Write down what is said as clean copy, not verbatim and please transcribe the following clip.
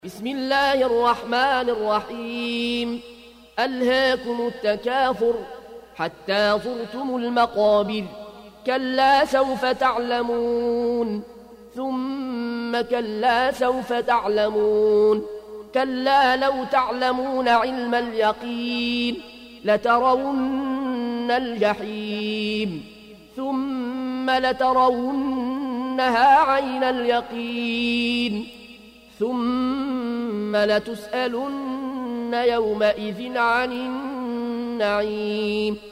بسم الله الرحمن الرحيم. ألهاكم التكاثر حتى زرتم المقابر، كلا سوف تعلمون ثم كلا سوف تعلمون، كلا لو تعلمون علم اليقين لترون الجحيم ثم لترونها عين اليقين ثم لتسألن يومئذ عن النعيم.